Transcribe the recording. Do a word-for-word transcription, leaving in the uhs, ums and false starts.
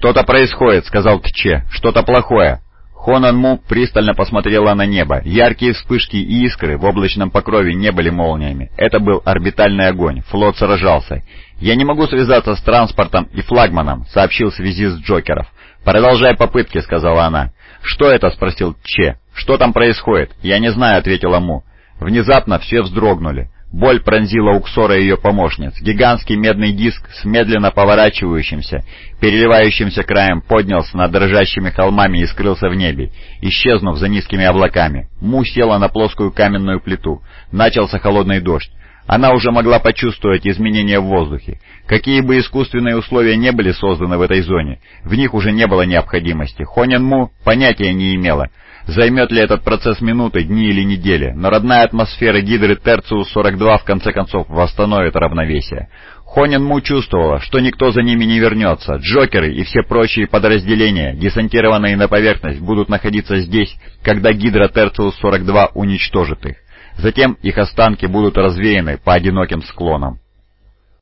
«Что-то происходит», — сказал Тче, — «что-то плохое». Хонан Му пристально посмотрела на небо. Яркие вспышки и искры в облачном покрове не были молниями. Это был орбитальный огонь. Флот сражался. «Я не могу связаться с транспортом и флагманом», — сообщил связист Джокеров. «Продолжай попытки», — сказала она. «Что это?» — спросил Тче. «Что там происходит?» «Я не знаю», — ответила Му. Внезапно все вздрогнули. Боль пронзила Уксора и ее помощниц. Гигантский медный диск с медленно поворачивающимся, переливающимся краем поднялся над дрожащими холмами и скрылся в небе, исчезнув за низкими облаками. Му села на плоскую каменную плиту. Начался холодный дождь. Она уже могла почувствовать изменения в воздухе. Какие бы искусственные условия не были созданы в этой зоне, в них уже не было необходимости. Хонан Му понятия не имела, займет ли этот процесс минуты, дни или недели, но родная атмосфера гидры Терциус сорок два в конце концов восстановит равновесие. Хонан Му чувствовала, что никто за ними не вернется. Джокеры и все прочие подразделения, десантированные на поверхность, будут находиться здесь, когда гидра Терциус сорок два уничтожит их. Затем их останки будут развеяны по одиноким склонам.